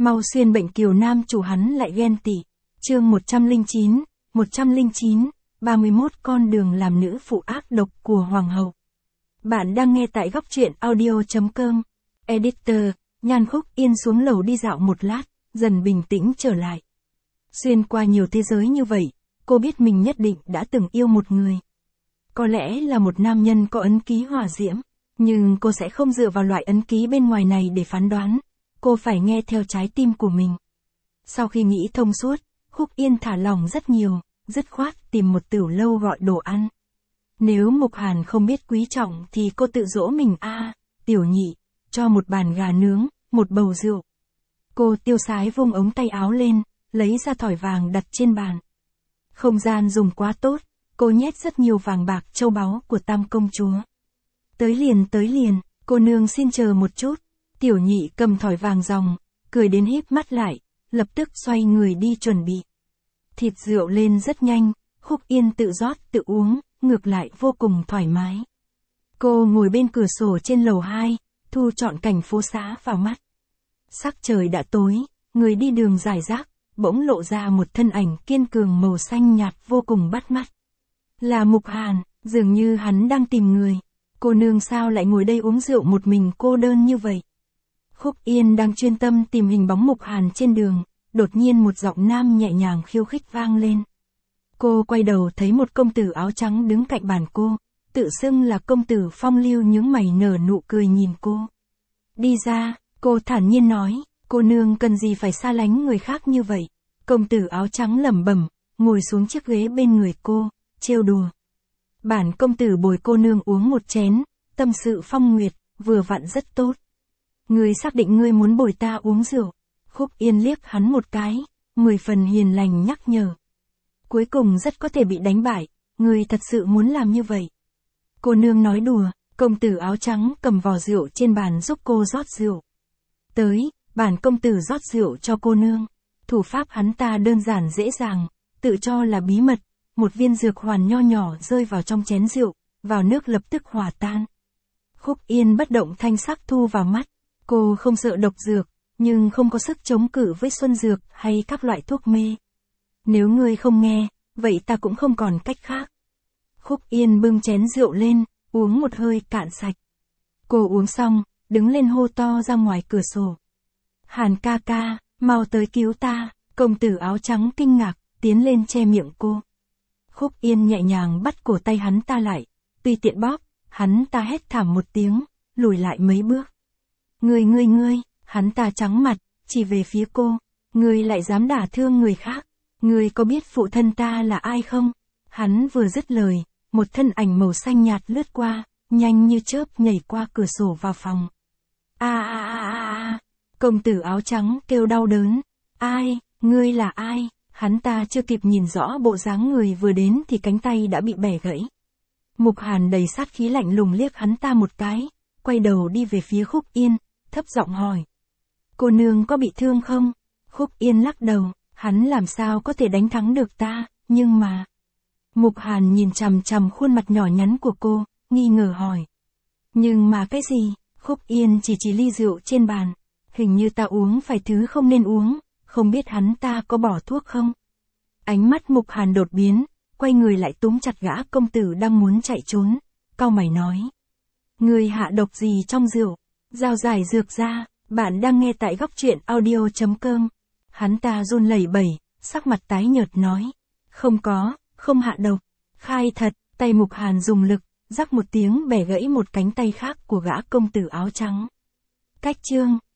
Mau xuyên bệnh kiều nam chủ hắn lại ghen tị. Chương 109, 31 con đường làm nữ phụ ác độc của hoàng hậu. Bạn đang nghe tại góc truyện audio.com. Editor, Nhan Khúc Yên xuống lầu đi dạo một lát, dần bình tĩnh trở lại. Xuyên qua nhiều thế giới như vậy, cô biết mình nhất định đã từng yêu một người. Có lẽ là một nam nhân có ấn ký hỏa diễm, nhưng cô sẽ không dựa vào loại ấn ký bên ngoài này để phán đoán. Cô phải nghe theo trái tim của mình. Sau khi nghĩ thông suốt, Khúc Yên thả lỏng rất nhiều, dứt khoát tìm một tửu lâu gọi đồ ăn. Nếu Mục Hàn không biết quý trọng thì cô tự dỗ mình tiểu nhị, cho một bàn gà nướng, một bầu rượu. Cô tiêu sái vung ống tay áo lên, lấy ra thỏi vàng đặt trên bàn. Không gian dùng quá tốt, cô nhét rất nhiều vàng bạc châu báu của Tam công chúa. Tới liền, cô nương xin chờ một chút. Tiểu nhị cầm thỏi vàng ròng, cười đến híp mắt lại, lập tức xoay người đi chuẩn bị. Thịt rượu lên rất nhanh, Khúc Yên tự rót tự uống, ngược lại vô cùng thoải mái. Cô ngồi bên cửa sổ trên lầu 2, thu trọn cảnh phố xá vào mắt. Sắc trời đã tối, người đi đường rải rác, bỗng lộ ra một thân ảnh kiên cường màu xanh nhạt vô cùng bắt mắt. Là Mục Hàn, dường như hắn đang tìm người. Cô nương sao lại ngồi đây uống rượu một mình cô đơn như vậy? Khúc Yên đang chuyên tâm tìm hình bóng Mục Hàn trên đường, đột nhiên một giọng nam nhẹ nhàng khiêu khích vang lên. Cô quay đầu thấy một công tử áo trắng đứng cạnh bàn cô, tự xưng là công tử phong lưu nhướng mày nở nụ cười nhìn cô. Đi ra, cô thản nhiên nói, cô nương cần gì phải xa lánh người khác như vậy. Công tử áo trắng lẩm bẩm, ngồi xuống chiếc ghế bên người cô, trêu đùa. Bản công tử bồi cô nương uống một chén, tâm sự phong nguyệt, vừa vặn rất tốt. Ngươi xác định ngươi muốn bồi ta uống rượu. Khúc Yên liếc hắn một cái, 10 phần hiền lành nhắc nhở. Cuối cùng rất có thể bị đánh bại, ngươi thật sự muốn làm như vậy. Cô nương nói đùa, công tử áo trắng cầm vò rượu trên bàn giúp cô rót rượu. Tới, bản công tử rót rượu cho cô nương. Thủ pháp hắn ta đơn giản dễ dàng, tự cho là bí mật, một viên dược hoàn nho nhỏ rơi vào trong chén rượu, vào nước lập tức hòa tan. Khúc Yên bất động thanh sắc thu vào mắt, cô không sợ độc dược, nhưng không có sức chống cự với xuân dược hay các loại thuốc mê. Nếu ngươi không nghe, vậy ta cũng không còn cách khác. Khúc Yên bưng chén rượu lên, uống một hơi cạn sạch. Cô uống xong, đứng lên hô to ra ngoài cửa sổ. Hàn ca ca, mau tới cứu ta. Công tử áo trắng kinh ngạc, tiến lên che miệng cô. Khúc Yên nhẹ nhàng bắt cổ tay hắn ta lại, tùy tiện bóp, hắn ta hét thảm một tiếng, lùi lại mấy bước. Ngươi, hắn ta trắng mặt, chỉ về phía cô. Ngươi lại dám đả thương người khác. Ngươi có biết phụ thân ta là ai không? Hắn vừa dứt lời, một thân ảnh màu xanh nhạt lướt qua, nhanh như chớp nhảy qua cửa sổ vào phòng. Công tử áo trắng kêu đau đớn. Ai, ngươi là ai? Hắn ta chưa kịp nhìn rõ bộ dáng người vừa đến thì cánh tay đã bị bẻ gãy. Mục Hàn đầy sát khí lạnh lùng liếc hắn ta một cái, quay đầu đi về phía Khúc Yên, thấp giọng hỏi. Cô nương có bị thương không? Khúc Yên lắc đầu, hắn làm sao có thể đánh thắng được ta, nhưng mà... Mục Hàn nhìn chằm chằm khuôn mặt nhỏ nhắn của cô, nghi ngờ hỏi. Nhưng mà cái gì? Khúc Yên chỉ ly rượu trên bàn. Hình như ta uống phải thứ không nên uống, không biết hắn ta có bỏ thuốc không? Ánh mắt Mục Hàn đột biến, quay người lại túm chặt gã công tử đang muốn chạy trốn, cau mày nói. Người hạ độc gì trong rượu? Giao giải dược ra. Bạn đang nghe tại góc truyện audio.com. Hắn ta run lẩy bẩy, sắc mặt tái nhợt nói. Không có, không hạ độc. Khai thật, tay Mục Hàn dùng lực, rắc một tiếng bẻ gãy một cánh tay khác của gã công tử áo trắng. Cách chương